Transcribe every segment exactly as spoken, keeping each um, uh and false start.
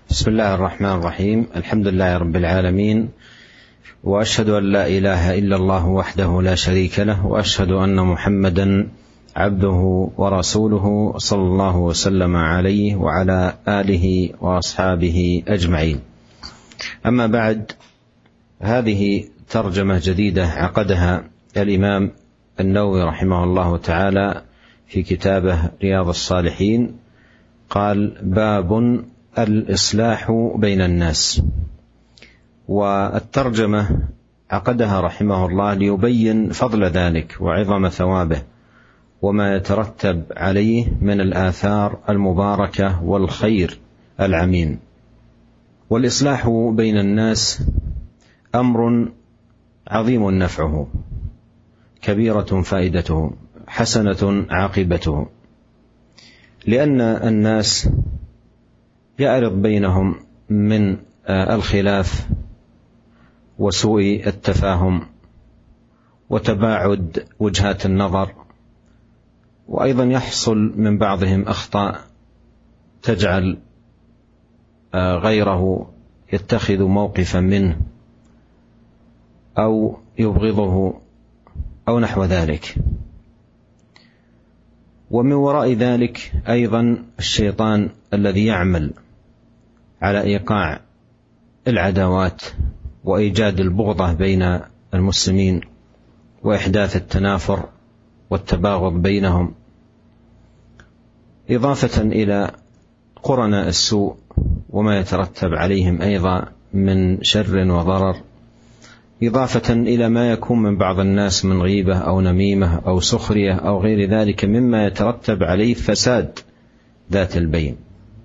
بسم الله الرحمن الرحيم. الحمد لله رب العالمين، وأشهد أن لا إله إلا الله وحده لا شريك له، وأشهد أن محمدا عبده ورسوله صلى الله وسلم عليه وعلى آله وأصحابه أجمعين. أما بعد، هذه ترجمة جديدة عقدها الإمام النووي رحمه الله تعالى في كتابه رياض الصالحين. قال: باب الإصلاح بين الناس. والترجمة عقدها رحمه الله ليبين فضل ذلك وعظم ثوابه وما يترتب عليه من الآثار المباركة والخير العميم. والإصلاح بين الناس أمر عظيم نفعه، كبيرة فائدته، حسنة عاقبته، لأن الناس يعرض بينهم من الخلاف وسوء التفاهم وتباعد وجهات النظر، وأيضا يحصل من بعضهم أخطاء تجعل غيره يتخذ موقفا منه أو يبغضه أو نحو ذلك. ومن وراء ذلك أيضا الشيطان الذي يعمل على إيقاع العداوات وإيجاد البغضة بين المسلمين وإحداث التنافر والتباغض بينهم، إضافة إلى قرناء السوء وما يترتب عليهم أيضا من شر وضرر، إضافة إلى ما يكون من بعض الناس من غيبة أو نميمة أو سخرية أو غير ذلك مما يترتب عليه فساد ذات البين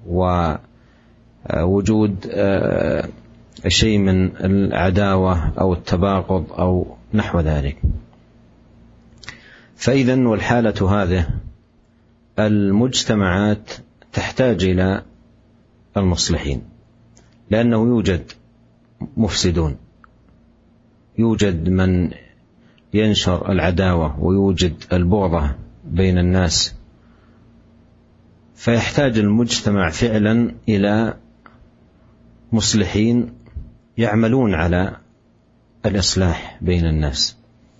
ووجود شيء من العداوة أو التباغض أو نحو ذلك. فإذن والحالة هذه المجتمعات تحتاج إلى المصلحين، لأنه يوجد مفسدون، يوجد من ينشر العداوة ويوجد البغضة بين الناس، فيحتاج المجتمع فعلا إلى مصلحين يعملون على الإصلاح بين الناس.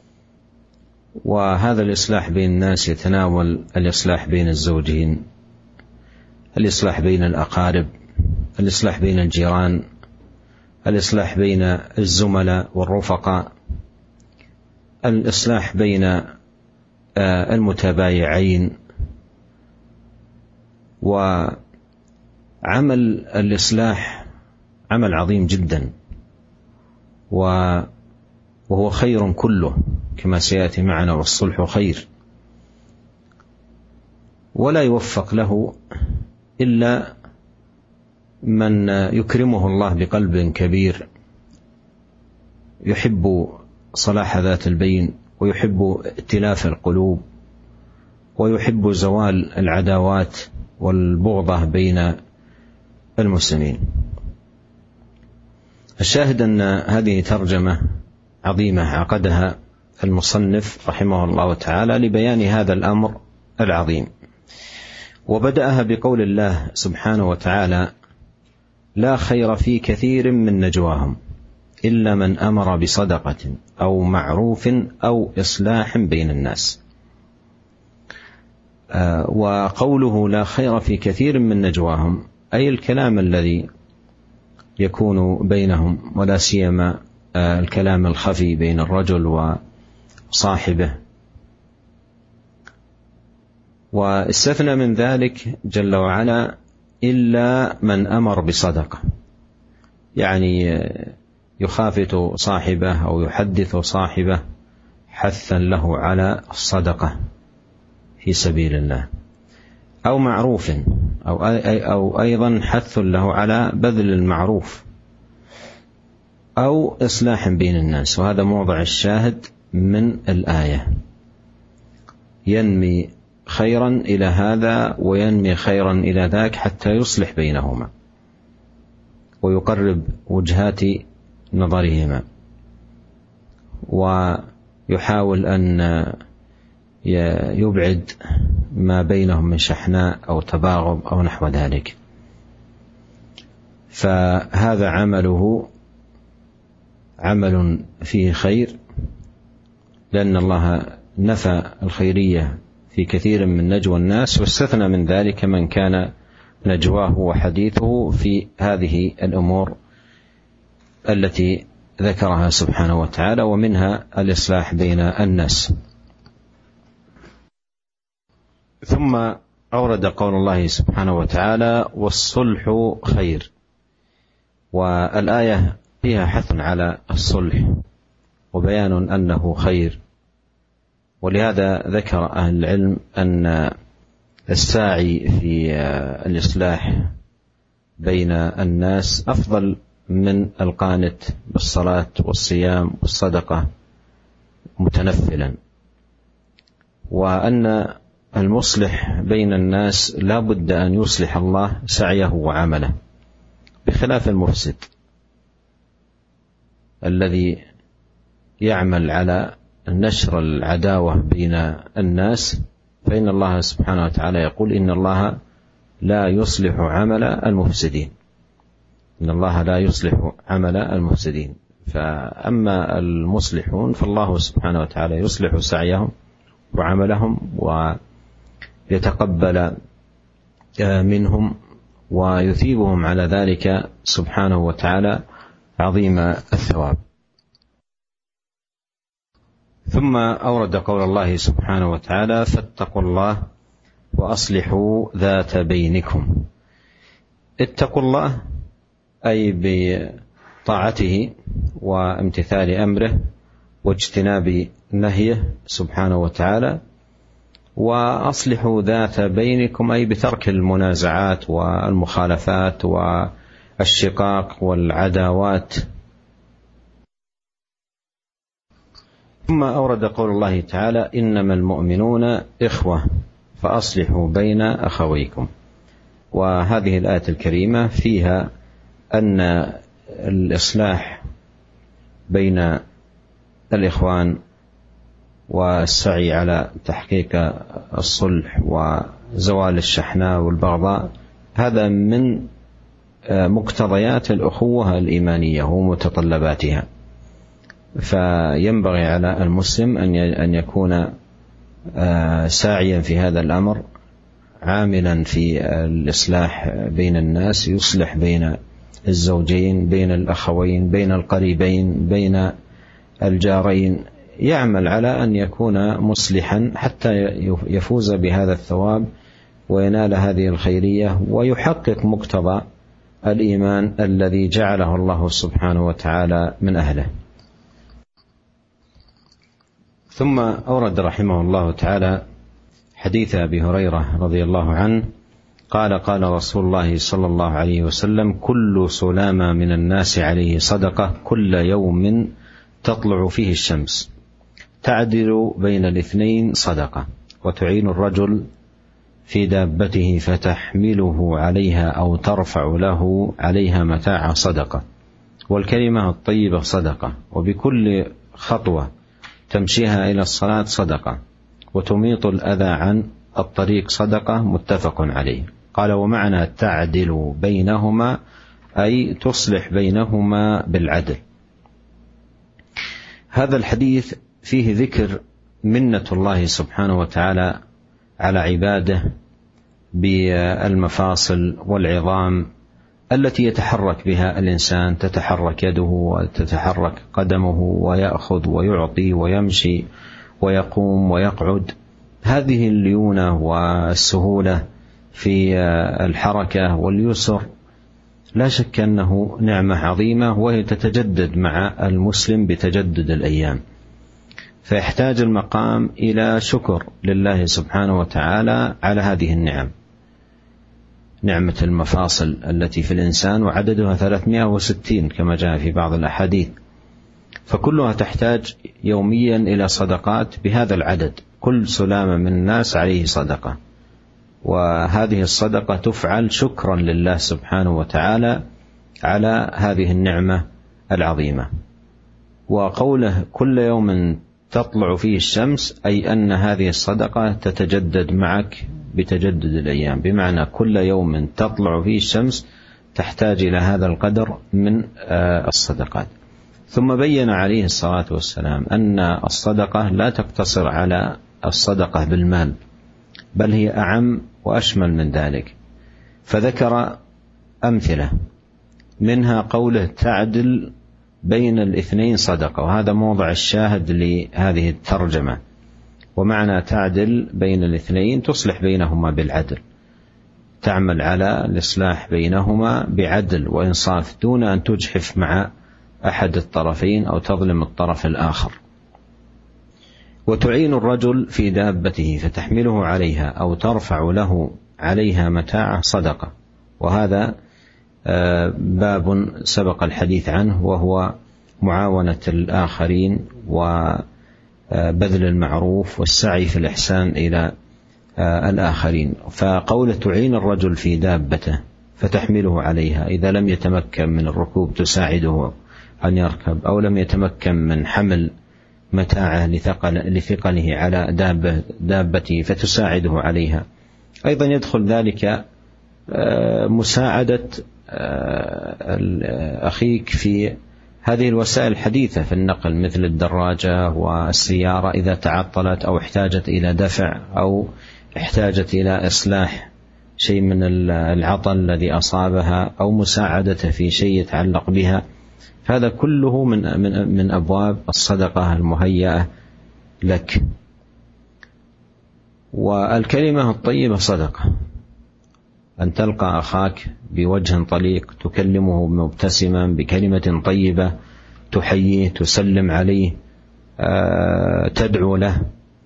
وهذا الإصلاح بين الناس يتناول الإصلاح بين الزوجين، الإصلاح بين الأقارب، الإصلاح بين الجيران، الإصلاح بين الزملاء والرفقاء، الإصلاح بين المتبايعين. وعمل الإصلاح عمل عظيم جدا، وهو خير كله كما سيأتي معنا، والصلح خير، ولا يوفق له إلا من يكرمه الله بقلب كبير يحب صلاح ذات البين، ويحب ائتلاف القلوب، ويحب زوال العداوات والبغضة بين المسلمين. الشاهد أن هذه ترجمة عظيمة عقدها المصنف رحمه الله تعالى لبيان هذا الأمر العظيم، وبدأها بقول الله سبحانه وتعالى: لا خير في كثير من نجواهم إلا من أمر بصدقة أو معروف أو إصلاح بين الناس. آه وقوله لا خير في كثير من نجواهم أي الكلام الذي يكون بينهم، ولا سيما آه الكلام الخفي بين الرجل وصاحبه. واستثنى من ذلك جل وعلا إلا من أمر بصدقة، يعني يخافت صاحبه أو يحدث صاحبه حثا له على الصدقة في سبيل الله، أو معروف، أو, أو أيضا حث له على بذل المعروف، أو إصلاح بين الناس. وهذا موضع الشاهد من الآية، ينمي خيرا إلى هذا وينمي خيرا إلى ذاك حتى يصلح بينهما ويقرب وجهات نظرهما، ويحاول أن يبعد ما بينهم من شحناء أو تباغض أو نحو ذلك. فهذا عمله عمل فيه خير، لأن الله نفى الخيرية في كثير من نجوى الناس، واستثنى من ذلك من كان نجواه وحديثه في هذه الأمور التي ذكرها سبحانه وتعالى، ومنها الإصلاح بين الناس. ثم أورد قول الله سبحانه وتعالى: والصلح خير. والآية فيها حث على الصلح وبيان أنه خير، ولهذا ذكر أهل العلم أن الساعي في الإصلاح بين الناس أفضل من القانت بالصلاة والصيام والصدقة متنفلا، وأن المصلح بين الناس لا بد أن يصلح الله سعيه وعمله، بخلاف المفسد الذي يعمل على نشر العداوة بين الناس، فإن الله سبحانه وتعالى يقول: إن الله لا يصلح عمل المفسدين. إن الله لا يصلح عمل المفسدين. فأما المصلحون فالله سبحانه وتعالى يصلح سعيهم وعملهم ويتقبل منهم ويثيبهم على ذلك سبحانه وتعالى عظيم الثواب. ثم أورد قول الله سبحانه وتعالى: فاتقوا الله وأصلحوا ذات بينكم. اتقوا الله أي بطاعته وامتثال أمره واجتناب نهيه سبحانه وتعالى، وأصلحوا ذات بينكم أي بترك المنازعات والمخالفات والشقاق والعداوات. ثم أورد قول الله تعالى: إنما المؤمنون إخوة فأصلحوا بين أخويكم. وهذه الآية الكريمة فيها أن الإصلاح بين الإخوان والسعي على تحقيق الصلح وزوال الشحناء والبغضاء هذا من مقتضيات الأخوة الإيمانية ومتطلباتها، فينبغي على المسلم أن يكون ساعيا في هذا الأمر، عاملا في الإصلاح بين الناس، يصلح بين الزوجين، بين الأخوين، بين القريبين، بين الجارين، يعمل على أن يكون مصلحا حتى يفوز بهذا الثواب وينال هذه الخيرية ويحقق مقتضى الإيمان الذي جعله الله سبحانه وتعالى من أهله. ثم أورد رحمه الله تعالى حديث أبي هريرة رضي الله عنه قال: قال رسول الله صلى الله عليه وسلم: كل سلامة من الناس عليه صدقة كل يوم تطلع فيه الشمس، تعدل بين الاثنين صدقة، وتعين الرجل في دابته فتحمله عليها أو ترفع له عليها متاع صدقة، والكلمة الطيبة صدقة، وبكل خطوة تمشيها إلى الصلاة صدقة، وتميط الأذى عن الطريق صدقة. متفق عليه. قال: ومعنى تعدل بينهما أي تصلح بينهما بالعدل. هذا الحديث فيه ذكر منة الله سبحانه وتعالى على عباده بالمفاصل والعظام التي يتحرك بها الإنسان، تتحرك يده وتتحرك قدمه ويأخذ ويعطي ويمشي ويقوم ويقعد. هذه الليونة والسهولة في الحركة واليسر لا شك أنه نعمة عظيمة، وهي تتجدد مع المسلم بتجدد الأيام، فيحتاج المقام إلى شكر لله سبحانه وتعالى على هذه النعم، نعمة المفاصل التي في الإنسان وعددها ثلاثمائة وستين كما جاء في بعض الأحاديث، فكلها تحتاج يوميا إلى صدقات بهذا العدد. كل سلامة من الناس عليه صدقة، وهذه الصدقة تفعل شكرا لله سبحانه وتعالى على هذه النعمة العظيمة. وقوله كل يوم تطلع فيه الشمس أي أن هذه الصدقة تتجدد معك بتجدد الأيام، بمعنى كل يوم تطلع فيه الشمس تحتاج إلى هذا القدر من الصدقات. ثم بين عليه الصلاة والسلام أن الصدقة لا تقتصر على الصدقة بالمال، بل هي أعم وأشمل من ذلك، فذكر أمثلة منها قوله تعدل بين الاثنين صدقة، وهذا موضع الشاهد لهذه الترجمة. ومعنى تعدل بين الاثنين تصلح بينهما بالعدل، تعمل على الإصلاح بينهما بعدل وإنصاف دون أن تجحف مع أحد الطرفين أو تظلم الطرف الآخر. وتعين الرجل في دابته فتحمله عليها أو ترفع له عليها متاعه صدقة، وهذا باب سبق الحديث عنه، وهو معاونة الآخرين وبذل المعروف والسعي في الإحسان إلى الآخرين. فقول تعين الرجل في دابته فتحمله عليها، إذا لم يتمكن من الركوب تساعده أن يركب، أو لم يتمكن من حمل متاعه لثقله على دابة دابته فتساعده عليها. أيضا يدخل ذلك مساعدة أخيك في هذه الوسائل الحديثة في النقل مثل الدراجة والسيارة إذا تعطلت أو احتاجت إلى دفع أو احتاجت إلى إصلاح شيء من العطل الذي أصابها أو مساعدته في شيء يتعلق بها، هذا كله من من من أبواب الصدقة المهيئة لك. والكلمة الطيبة صدقة، أن تلقى أخاك بوجه طليق تكلمه مبتسما بكلمة طيبة، تحييه، تسلم عليه، تدعو له،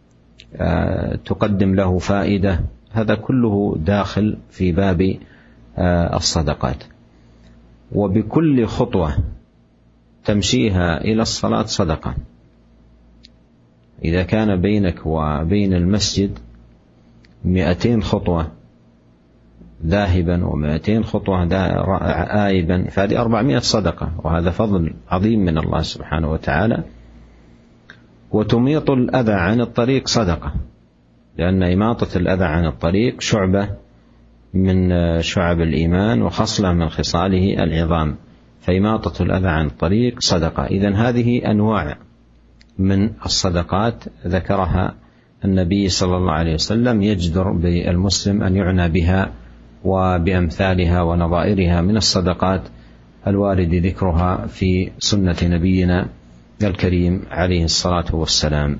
تقدم له فائدة، هذا كله داخل في باب الصدقات. وبكل خطوة تمشيها إلى الصلاة صدقة. إذا كان بينك وبين المسجد مئتين خطوة ذاهبا ومئتين خطوة آيبا فهذه أربعمائة صدقة، وهذا فضل عظيم من الله سبحانه وتعالى. وتميط الأذى عن الطريق صدقة، لأن إماطة الأذى عن الطريق شعبة من شعب الإيمان وخصلة من خصاله العظام، فإماطة الأذى عن الطريق صدقة. إذن هذه أنواع من الصدقات ذكرها النبي صلى الله عليه وسلم، يجدر بالمسلم أن يعنى بها وبأمثالها ونظائرها من الصدقات الوارد ذكرها في سنة نبينا الكريم عليه الصلاة والسلام.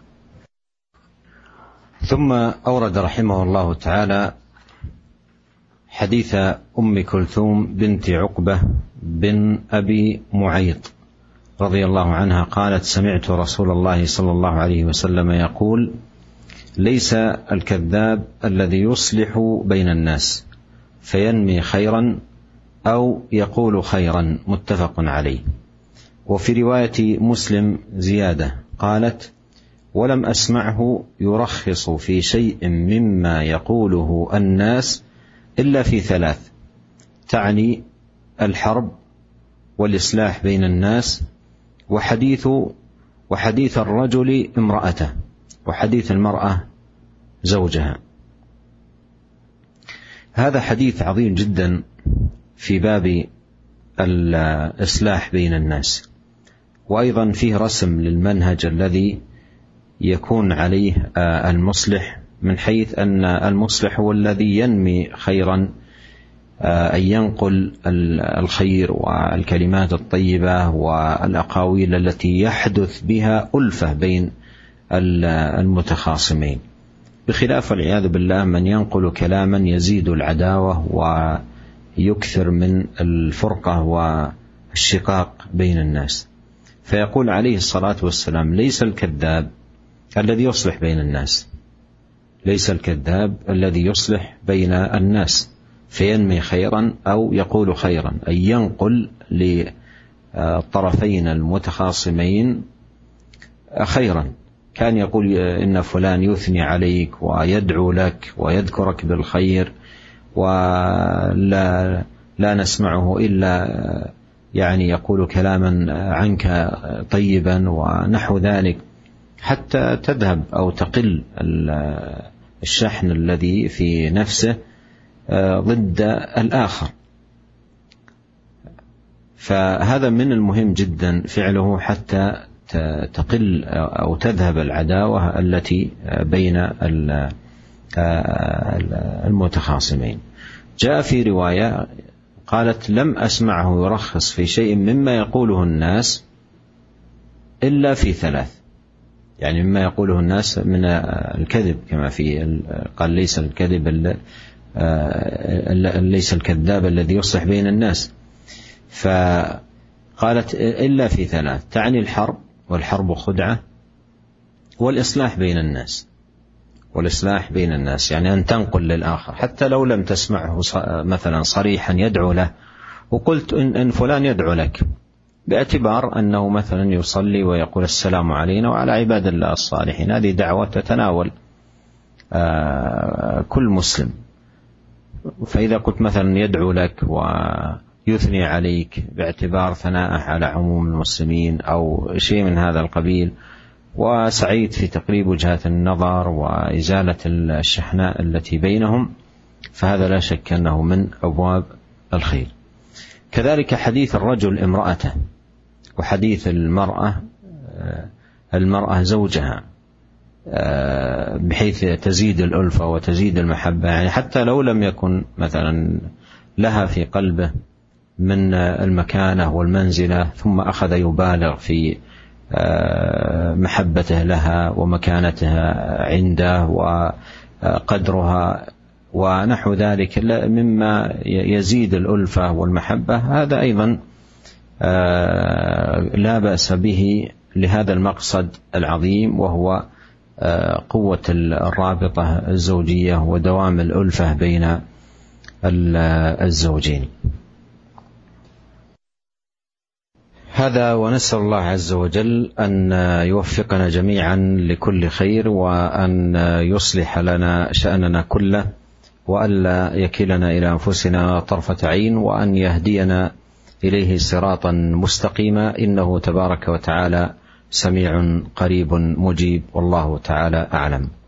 ثم أورد رحمه الله تعالى حديث أم كلثوم بنت عقبة بن أبي معيط رضي الله عنها قالت: سمعت رسول الله صلى الله عليه وسلم يقول: ليس الكذاب الذي يصلح بين الناس فينمي خيرا أو يقول خيرا، متفق عليه. وفي رواية مسلم زيادة قالت: ولم أسمعه يرخص في شيء مما يقوله الناس إلا في ثلاث، تعني الحرب والإصلاح بين الناس وحديث وحديث الرجل امرأته وحديث المرأة زوجها. هذا حديث عظيم جدا في باب الإصلاح بين الناس، وأيضا فيه رسم للمنهج الذي يكون عليه المصلح، من حيث أن المصلح هو الذي ينمي خيرا، أن ينقل الخير والكلمات الطيبة والأقاويل التي يحدث بها ألفة بين المتخاصمين، بخلاف والعياذ بالله من ينقل كلاما يزيد العداوة ويكثر من الفرقة والشقاق بين الناس. فيقول عليه الصلاة والسلام: ليس الكذاب الذي يصلح بين الناس، ليس الكذاب الذي يصلح بين الناس فينمي خيرا أو يقول خيرا، أي ينقل للطرفين المتخاصمين خيرا. كان يقول إن فلان يثني عليك ويدعو لك ويذكرك بالخير، ولا لا نسمعه إلا يعني يقول كلاما عنك طيبا ونحو ذلك، حتى تذهب أو تقل الشحن الذي في نفسه ضد الآخر. فهذا من المهم جدا فعله حتى تقل أو تذهب العداوة التي بين المتخاصمين. جاء في رواية قالت: لم أسمعه يرخص في شيء مما يقوله الناس إلا في ثلاث، يعني مما يقوله الناس من الكذب، كما في قال: ليس الكذب ليس الكذاب الذي يصلح بين الناس. فقالت: إلا في ثلاث، تعني الحرب، والحرب خدعة، والإصلاح بين الناس. والإصلاح بين الناس يعني أن تنقل للآخر حتى لو لم تسمعه مثلا صريحا يدعو له، وقلت إن, إن فلان يدعو لك، باعتبار أنه مثلا يصلي ويقول السلام علينا وعلى عباد الله الصالحين، هذه دعوة تتناول كل مسلم. فإذا قلت مثلا يدعو لك ويثني عليك باعتبار ثناءه على عموم المسلمين أو شيء من هذا القبيل، وسعيت في تقريب وجهات النظر وإزالة الشحناء التي بينهم، فهذا لا شك أنه من أبواب الخير. كذلك حديث الرجل امرأته، وحديث المرأة المرأة زوجها، بحيث تزيد الألفة وتزيد المحبة، يعني حتى لو لم يكن مثلا لها في قلبه من المكانة والمنزلة، ثم أخذ يبالغ في محبته لها ومكانتها عنده وقدرها ونحو ذلك مما يزيد الألفة والمحبة، هذا أيضا لا بأس به لهذا المقصد العظيم، وهو قوة الرابطة الزوجية ودوام الألفة بين الزوجين. هذا، ونسأل الله عز وجل أن يوفقنا جميعا لكل خير، وأن يصلح لنا شأننا كله، وألا يكلنا إلى أنفسنا طرفة عين، وأن يهدينا إليه صراطا مستقيما، إنه تبارك وتعالى سميع قريب مجيب، والله تعالى أعلم.